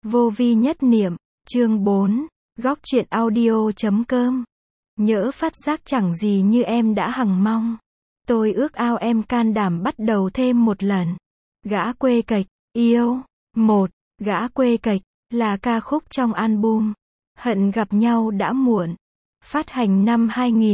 Vô vi nhất niệm, chương 4, góc truyện audio.com. Nhỡ phát giác chẳng gì như em đã hằng mong. Tôi ước ao em can đảm bắt đầu thêm một lần. Gã quê kệch, yêu. 1. Gã quê kệch, là ca khúc trong album Hận gặp nhau đã muộn. Phát hành năm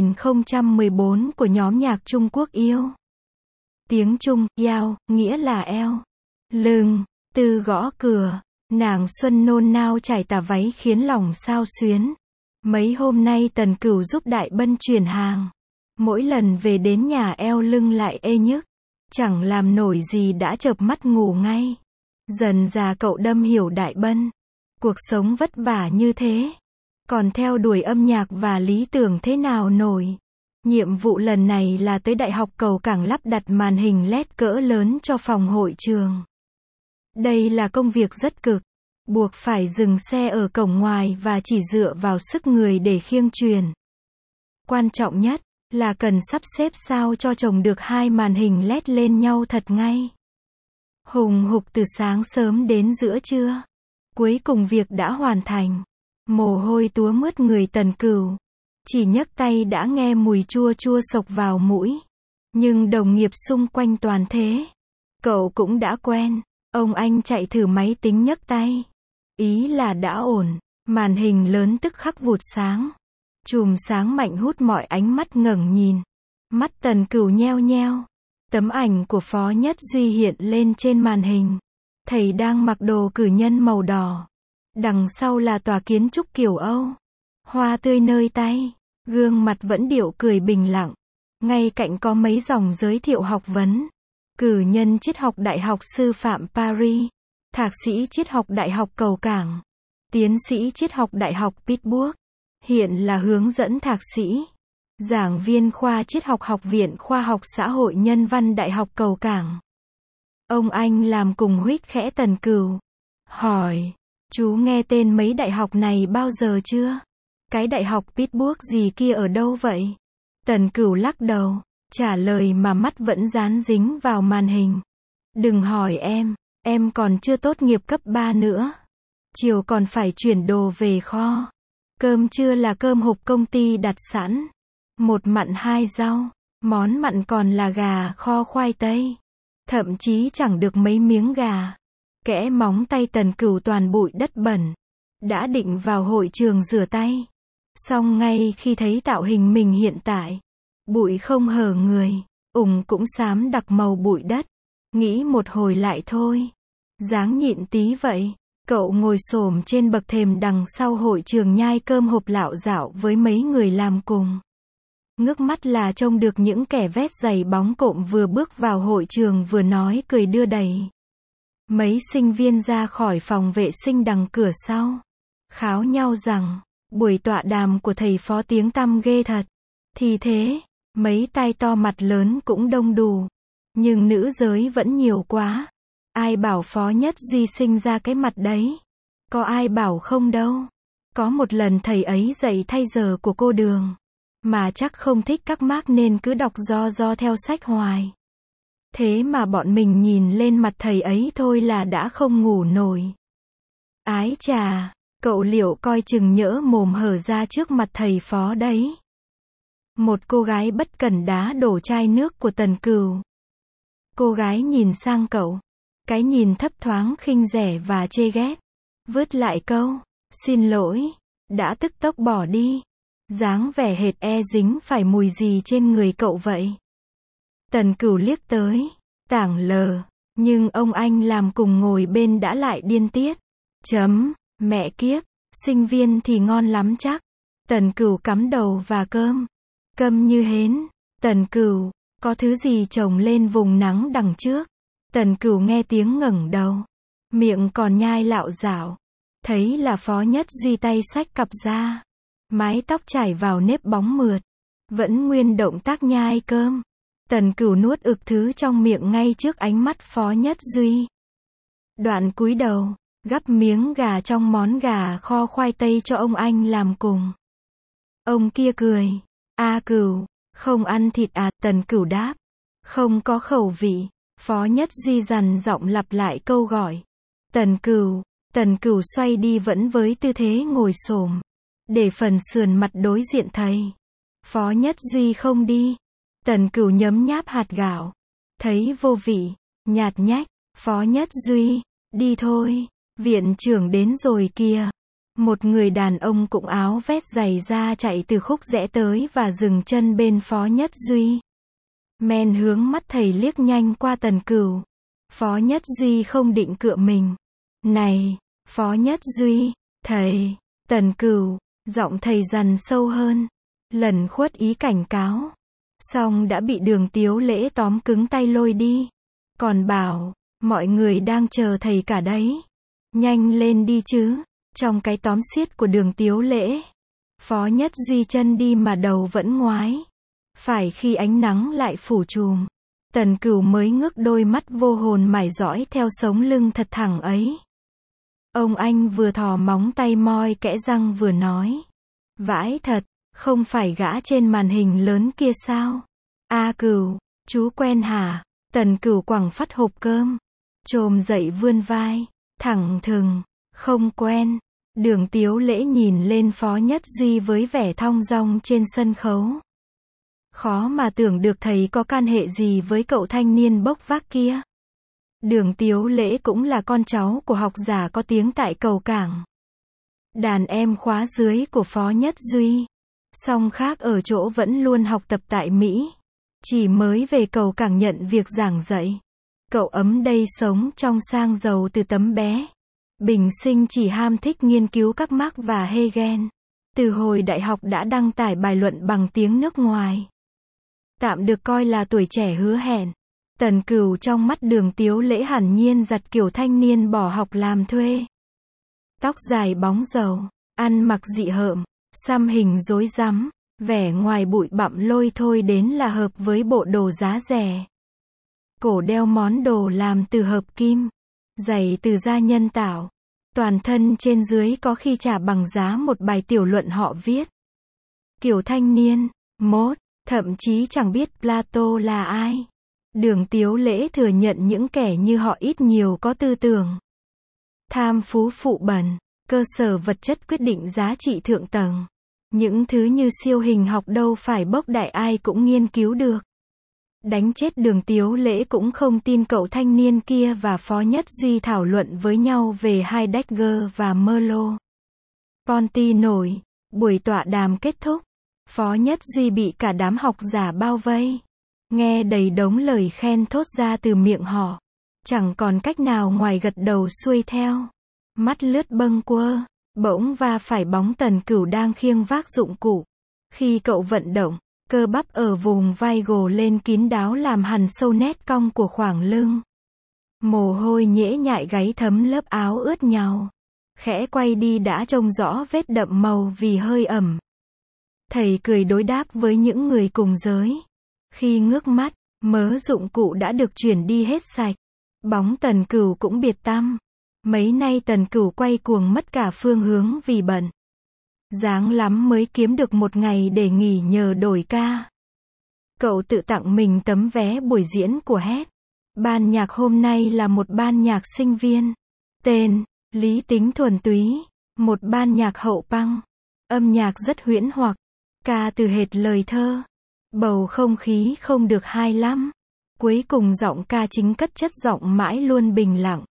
2014 của nhóm nhạc Trung Quốc yêu. Tiếng Trung, yao, nghĩa là eo. Lưng, từ gõ cửa. Nàng xuân nôn nao trải tà váy khiến lòng sao xuyến. Mấy hôm nay Tần Cửu giúp Đại Bân chuyển hàng. Mỗi lần về đến nhà eo lưng lại ê nhức. Chẳng làm nổi gì đã chợp mắt ngủ ngay. Dần già cậu đâm hiểu Đại Bân. Cuộc sống vất vả như thế. Còn theo đuổi âm nhạc và lý tưởng thế nào nổi. Nhiệm vụ lần này là tới Đại học Cầu Cảng lắp đặt màn hình LED cỡ lớn cho phòng hội trường. Đây là công việc rất cực. Buộc phải dừng xe ở cổng ngoài và chỉ dựa vào sức người để khiêng truyền. Quan trọng nhất là cần sắp xếp sao cho chồng được hai màn hình LED lên nhau thật ngay. Hùng hục từ sáng sớm đến giữa trưa. Cuối cùng việc đã hoàn thành. Mồ hôi túa mướt người Tần Cửu. Chỉ nhấc tay đã nghe mùi chua chua xộc vào mũi. Nhưng đồng nghiệp xung quanh toàn thế. Cậu cũng đã quen. Ông anh chạy thử máy tính nhấc tay. Ý là đã ổn. Màn hình lớn tức khắc vụt sáng. Chùm sáng mạnh hút mọi ánh mắt ngẩng nhìn. Mắt Tần Cửu nheo nheo. Tấm ảnh của Phó Nhất Duy hiện lên trên màn hình. Thầy đang mặc đồ cử nhân màu đỏ. Đằng sau là tòa kiến trúc kiểu Âu. Hoa tươi nơi tay. Gương mặt vẫn điệu cười bình lặng. Ngay cạnh có mấy dòng giới thiệu học vấn. Cử nhân triết học Đại học Sư phạm Paris. Thạc sĩ triết học Đại học Cầu Cảng. Tiến sĩ triết học Đại học Pittsburgh. Hiện là hướng dẫn thạc sĩ. Giảng viên khoa triết học Học viện Khoa học Xã hội Nhân văn Đại học Cầu Cảng. Ông anh làm cùng huých khẽ Tần Cửu. Hỏi, chú nghe tên mấy đại học này bao giờ chưa? Cái đại học Pittsburgh gì kia ở đâu vậy? Tần Cửu lắc đầu, trả lời mà mắt vẫn dán dính vào màn hình. Đừng hỏi em còn chưa tốt nghiệp cấp 3 nữa. Chiều còn phải chuyển đồ về kho. Cơm trưa là cơm hộp công ty đặt sẵn. Một mặn hai rau. Món mặn còn là gà kho khoai tây. Thậm chí chẳng được mấy miếng gà. Kẽ móng tay Tần Cửu toàn bụi đất bẩn. Đã định vào hội trường rửa tay. Xong ngay khi thấy tạo hình mình hiện tại. Bụi không hở người. Cũng xám đặc màu bụi đất. Nghĩ một hồi lại thôi. Dáng nhịn tí vậy. Cậu ngồi xổm trên bậc thềm đằng sau hội trường nhai cơm hộp lạo dạo với mấy người làm cùng. Ngước mắt là trông được những kẻ vét giày bóng cộm vừa bước vào hội trường vừa nói cười đưa đẩy. Mấy sinh viên ra khỏi phòng vệ sinh đằng cửa sau. Kháo nhau rằng, buổi tọa đàm của thầy Phó tiếng tăm ghê thật. Thì thế, mấy tai to mặt lớn cũng đông đủ. Nhưng nữ giới vẫn nhiều quá. Ai bảo Phó Nhất Duy sinh ra cái mặt đấy? Có ai bảo không đâu. Có một lần thầy ấy dạy thay giờ của cô Đường. Mà chắc không thích các mác nên cứ đọc do theo sách hoài. Thế mà bọn mình nhìn lên mặt thầy ấy thôi là đã không ngủ nổi. Ái chà, cậu liệu coi chừng nhỡ mồm hở ra trước mặt thầy Phó đấy. Một cô gái bất cẩn đá đổ chai nước của Tần Cửu. Cô gái nhìn sang cậu. Cái nhìn thấp thoáng khinh rẻ và chê ghét. Vứt lại câu, xin lỗi, đã tức tốc bỏ đi. Dáng vẻ hệt dính phải mùi gì trên người cậu vậy. Tần Cửu liếc tới, tảng lờ, nhưng ông anh làm cùng ngồi bên đã lại điên tiết. Mẹ kiếp, sinh viên thì ngon lắm chắc. Tần Cửu cắm đầu và cơm. Câm như hến. Tần Cửu, có thứ gì trồng lên vùng nắng đằng trước. Tần Cửu nghe tiếng ngẩng đầu. Miệng còn nhai lạo dạo. Thấy là Phó Nhất Duy tay xách cặp ra. Mái tóc chảy vào nếp bóng mượt. Vẫn nguyên động tác nhai cơm. Tần Cửu nuốt ực thứ trong miệng ngay trước ánh mắt Phó Nhất Duy. Đoạn cúi đầu, gắp miếng gà trong món gà kho khoai tây cho ông anh làm cùng. Ông kia cười. Cửu, không ăn thịt à? Tần Cửu đáp. Không có khẩu vị. Phó Nhất Duy dằn giọng lặp lại câu gọi. Tần Cửu, Tần Cửu xoay đi vẫn với tư thế ngồi xổm, để phần sườn mặt đối diện thầy. Phó Nhất Duy không đi. Tần Cửu nhấm nháp hạt gạo, thấy vô vị, nhạt nhách. Phó Nhất Duy, đi thôi, viện trưởng đến rồi kìa. Một người đàn ông cũng áo vét giày da chạy từ khúc rẽ tới và dừng chân bên Phó Nhất Duy. Men hướng mắt thầy liếc nhanh qua Tần Cửu. Phó Nhất Duy không định cựa mình. Này, Phó Nhất Duy, thầy, Tần Cửu, giọng thầy dằn sâu hơn, lẩn khuất ý cảnh cáo. Xong đã bị Đường Tiếu Lễ tóm cứng tay lôi đi. Còn bảo, mọi người đang chờ thầy cả đấy. Nhanh lên đi chứ. Trong cái tóm xiết của Đường Tiếu Lễ, Phó Nhất Duy chân đi mà đầu vẫn ngoái. Phải khi ánh nắng lại phủ trùm, Tần Cửu mới ngước đôi mắt vô hồn mải dõi theo sống lưng thật thẳng ấy. Ông anh vừa thò móng tay moi kẽ răng vừa nói. Vãi thật, không phải gã trên màn hình lớn kia sao? A Cửu, chú quen hả? Tần Cửu quẳng phắt hộp cơm, chồm dậy vươn vai, thẳng thừng, không quen. Đường Tiếu Lễ nhìn lên Phó Nhất Duy với vẻ thong dong trên sân khấu. Khó mà tưởng được thầy có can hệ gì với cậu thanh niên bốc vác kia. Đường Tiếu Lễ cũng là con cháu của học giả có tiếng tại Cầu Cảng. Đàn em khóa dưới của Phó Nhất Duy. Song khác ở chỗ vẫn luôn học tập tại Mỹ. Chỉ mới về Cầu Cảng nhận việc giảng dạy. Cậu ấm đây sống trong sang giàu từ tấm bé. Bình sinh chỉ ham thích nghiên cứu các Marx và Hegel. Từ hồi đại học đã đăng tải bài luận bằng tiếng nước ngoài. Tạm được coi là tuổi trẻ hứa hẹn. Tần Cửu trong mắt Đường Tiếu Lễ hẳn nhiên giặt kiểu thanh niên bỏ học làm thuê. Tóc dài bóng dầu, ăn mặc dị hợm, xăm hình rối rắm, vẻ ngoài bụi bặm lôi thôi đến là hợp với bộ đồ giá rẻ. Cổ đeo món đồ làm từ hợp kim, giày từ da nhân tạo, toàn thân trên dưới có khi trả bằng giá một bài tiểu luận họ viết. Kiểu thanh niên, mốt, thậm chí chẳng biết Plato là ai. Đường Tiếu Lễ thừa nhận những kẻ như họ ít nhiều có tư tưởng tham phú phụ bẩn, cơ sở vật chất quyết định giá trị thượng tầng. Những thứ như siêu hình học đâu phải bốc đại ai cũng nghiên cứu được. Đánh chết Đường Tiếu Lễ cũng không tin cậu thanh niên kia và Phó Nhất Duy thảo luận với nhau về Heidegger và Merleau. Ponty nổi, buổi tọa đàm kết thúc. Phó Nhất Duy bị cả đám học giả bao vây. Nghe đầy đống lời khen thốt ra từ miệng họ. Chẳng còn cách nào ngoài gật đầu xuôi theo. Mắt lướt bâng quơ, bỗng va phải bóng Tần Cửu đang khiêng vác dụng cụ. Khi cậu vận động, cơ bắp ở vùng vai gồ lên kín đáo làm hằn sâu nét cong của khoảng lưng. Mồ hôi nhễ nhại gáy thấm lớp áo ướt nhàu. Khẽ quay đi đã trông rõ vết đậm màu vì hơi ẩm. Thầy cười đối đáp với những người cùng giới. Khi ngước mắt, mớ dụng cụ đã được chuyển đi hết sạch. Bóng Tần Cửu cũng biệt tăm. Mấy nay Tần Cửu quay cuồng mất cả phương hướng vì bận. Dáng lắm mới kiếm được một ngày để nghỉ nhờ đổi ca. Cậu tự tặng mình tấm vé buổi diễn của HET. Ban nhạc hôm nay là một ban nhạc sinh viên. Tên, lý tính thuần túy. Một ban nhạc hậu punk. Âm nhạc rất huyễn hoặc. Ca từ hệt lời thơ. Bầu không khí không được hay lắm. Cuối cùng giọng ca chính cất chất giọng mãi luôn bình lặng.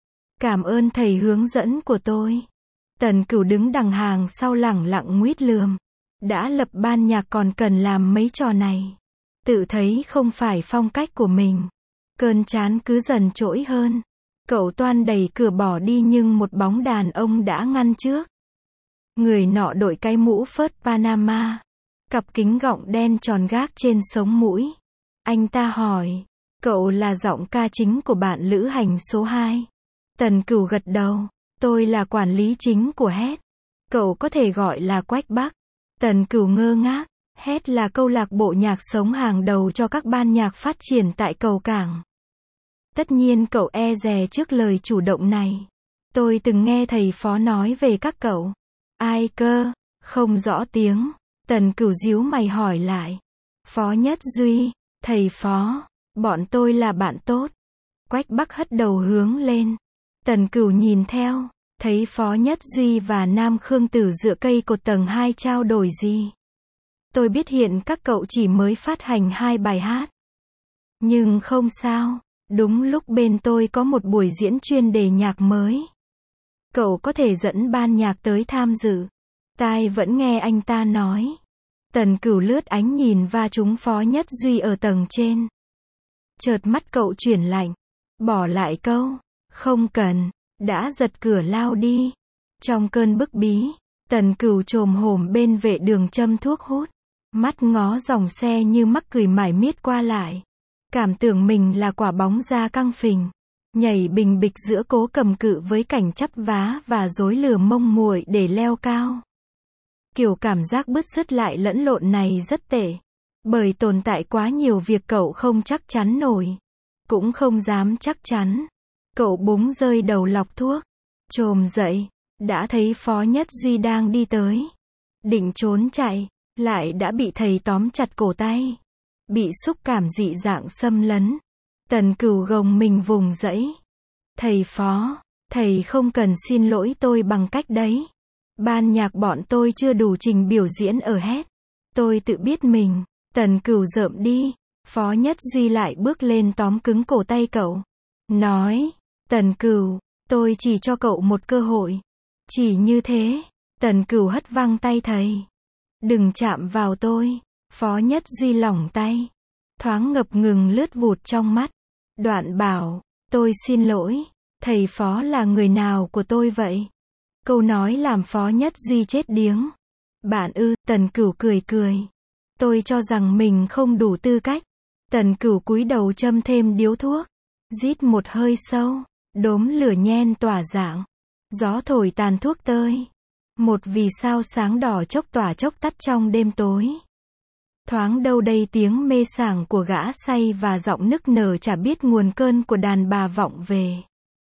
Cảm ơn thầy hướng dẫn của tôi. Tần Cửu đứng đằng hàng sau lẳng lặng nguýt lườm. Đã lập ban nhạc còn cần làm mấy trò này. Tự thấy không phải phong cách của mình. Cơn chán cứ dần trỗi hơn. Cậu toan đẩy cửa bỏ đi nhưng một bóng đàn ông đã ngăn trước. Người nọ đội cái mũ phớt Panama. Cặp kính gọng đen tròn gác trên sống mũi. Anh ta hỏi, cậu là giọng ca chính của bạn lữ hành số 2. Tần Cửu gật đầu, tôi là quản lý chính của HET. Cậu có thể gọi là Quách Bắc. Tần Cửu ngơ ngác, HET là câu lạc bộ nhạc sống hàng đầu cho các ban nhạc phát triển tại Cầu Cảng. Tất nhiên cậu e dè trước lời chủ động này. Tôi từng nghe thầy Phó nói về các cậu. Ai cơ? Không rõ tiếng. Tần Cửu díu mày hỏi lại. Phó Nhất Duy, thầy Phó, bọn tôi là bạn tốt. Quách Bắc hất đầu hướng lên. Tần Cửu nhìn theo, thấy Phó Nhất Duy và Nam Khương Tử dựa cây cột tầng 2 trao đổi gì. Tôi biết hiện các cậu chỉ mới phát hành 2 bài hát. Nhưng không sao, đúng lúc bên tôi có một buổi diễn chuyên đề nhạc mới. Cậu có thể dẫn ban nhạc tới tham dự. Tai vẫn nghe anh ta nói. Tần Cửu lướt ánh nhìn va trúng Phó Nhất Duy ở tầng trên. Chợt mắt cậu chuyển lạnh. Bỏ lại câu, không cần, đã giật cửa lao đi. Trong cơn bức bí, Tần Cửu chồm hổm bên vệ đường châm thuốc hút. Mắt ngó dòng xe như mắc cười mải miết qua lại. Cảm tưởng mình là quả bóng da căng phình. Nhảy bình bịch giữa cố cầm cự với cảnh chắp vá và rối lừa mông muội để leo cao. Kiểu cảm giác bứt rứt lại lẫn lộn này rất tệ. Bởi tồn tại quá nhiều việc cậu không chắc chắn nổi. Cũng không dám chắc chắn. Cậu búng rơi đầu lọc thuốc. Chồm dậy. Đã thấy Phó Nhất Duy đang đi tới. Định trốn chạy. Lại đã bị thầy tóm chặt cổ tay. Bị xúc cảm dị dạng xâm lấn. Tần Cửu gồng mình vùng dẫy. Thầy Phó, thầy không cần xin lỗi tôi bằng cách đấy. Ban nhạc bọn tôi chưa đủ trình biểu diễn ở hết. Tôi tự biết mình. Tần Cửu rợm đi. Phó Nhất Duy lại bước lên tóm cứng cổ tay cậu. Nói, Tần Cửu, tôi chỉ cho cậu một cơ hội. Chỉ như thế. Tần Cửu hất văng tay thầy. Đừng chạm vào tôi. Phó Nhất Duy lỏng tay. Thoáng ngập ngừng lướt vụt trong mắt. Đoạn bảo, tôi xin lỗi. Thầy Phó là người nào của tôi vậy? Câu nói làm Phó Nhất Duy chết điếng. Bạn ư? Tần Cửu cười cười. Tôi cho rằng mình không đủ tư cách. Tần Cửu cúi đầu châm thêm điếu thuốc. Rít một hơi sâu. Đốm lửa nhen tỏa dạng. Gió thổi tàn thuốc tơi. Một vì sao sáng đỏ chốc tỏa chốc tắt trong đêm tối. Thoáng đâu đây tiếng mê sảng của gã say và giọng nức nở chả biết nguồn cơn của đàn bà vọng về.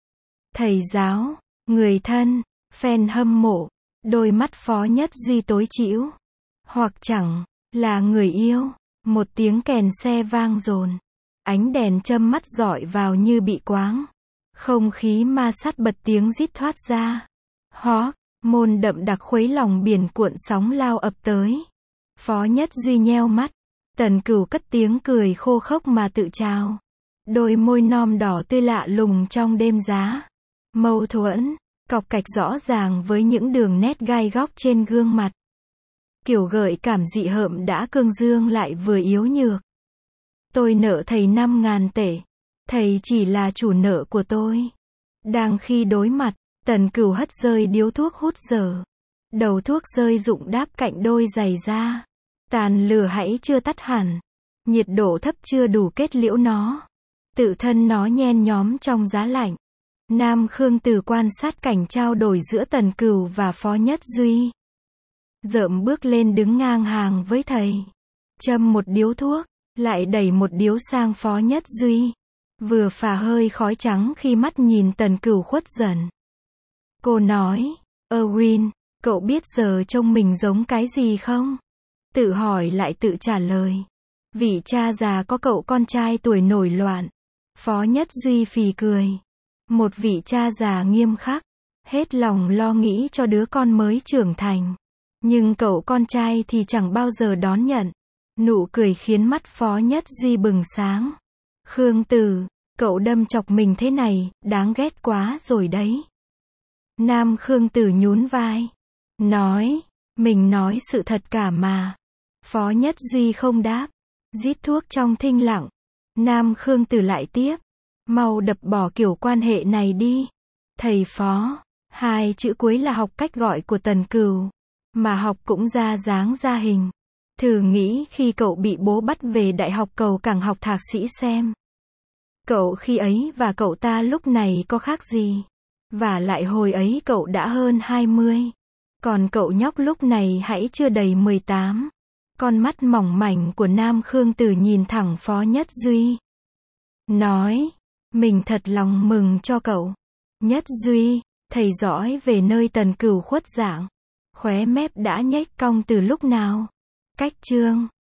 Thầy giáo, người thân, fan hâm mộ, đôi mắt Phó Nhất Duy tối trĩu. Hoặc chẳng, là người yêu. Một tiếng kèn xe vang dồn. Ánh đèn châm mắt dọi vào như bị quáng. Không khí ma sát bật tiếng rít thoát ra. Hót, môn đậm đặc khuấy lòng biển cuộn sóng lao ập tới. Phó Nhất Duy nheo mắt. Tần Cửu cất tiếng cười khô khốc mà tự trao. Đôi môi non đỏ tươi lạ lùng trong đêm giá. Mâu thuẫn, cọc cạch rõ ràng với những đường nét gai góc trên gương mặt. Kiểu gợi cảm dị hợm đã cương dương lại vừa yếu nhược. Tôi nợ thầy 5.000 tệ. Thầy chỉ là chủ nợ của tôi. Đang khi đối mặt, Tần Cửu hất rơi điếu thuốc hút dở. Đầu thuốc rơi rụng đáp cạnh đôi giày da. Tàn lửa hãy chưa tắt hẳn. Nhiệt độ thấp chưa đủ kết liễu nó. Tự thân nó nhen nhóm trong giá lạnh. Nam Khương Tử quan sát cảnh trao đổi giữa Tần Cửu và Phó Nhất Duy. Rợm bước lên đứng ngang hàng với thầy. Châm một điếu thuốc, lại đẩy một điếu sang Phó Nhất Duy. Vừa phả hơi khói trắng khi mắt nhìn Tần Cửu khuất dần. Cô nói, Erwin, cậu biết giờ trông mình giống cái gì không? Tự hỏi lại tự trả lời. Vị cha già có cậu con trai tuổi nổi loạn. Phó Nhất Duy phì cười. Một vị cha già nghiêm khắc. Hết lòng lo nghĩ cho đứa con mới trưởng thành. Nhưng cậu con trai thì chẳng bao giờ đón nhận. Nụ cười khiến mắt Phó Nhất Duy bừng sáng. Khương Tử, cậu đâm chọc mình thế này, đáng ghét quá rồi đấy. Nam Khương Tử nhún vai. Nói, mình nói sự thật cả mà. Phó Nhất Duy không đáp. Rít thuốc trong thinh lặng. Nam Khương Tử lại tiếp. Mau đập bỏ kiểu quan hệ này đi. Thầy Phó, 2 chữ cuối là học cách gọi của Tần Cửu. Mà học cũng ra dáng ra hình. Thử nghĩ khi cậu bị bố bắt về đại học cầu càng học thạc sĩ xem. Cậu khi ấy và cậu ta lúc này có khác gì? Và lại hồi ấy cậu đã hơn 20. Còn cậu nhóc lúc này hãy chưa đầy 18. Con mắt mỏng mảnh của Nam Khương Tử nhìn thẳng Phó Nhất Duy. Nói, mình thật lòng mừng cho cậu. Nhất Duy, thầy dõi về nơi Tần Cửu khuất dạng. Khóe mép đã nhếch cong từ lúc nào? Cách chương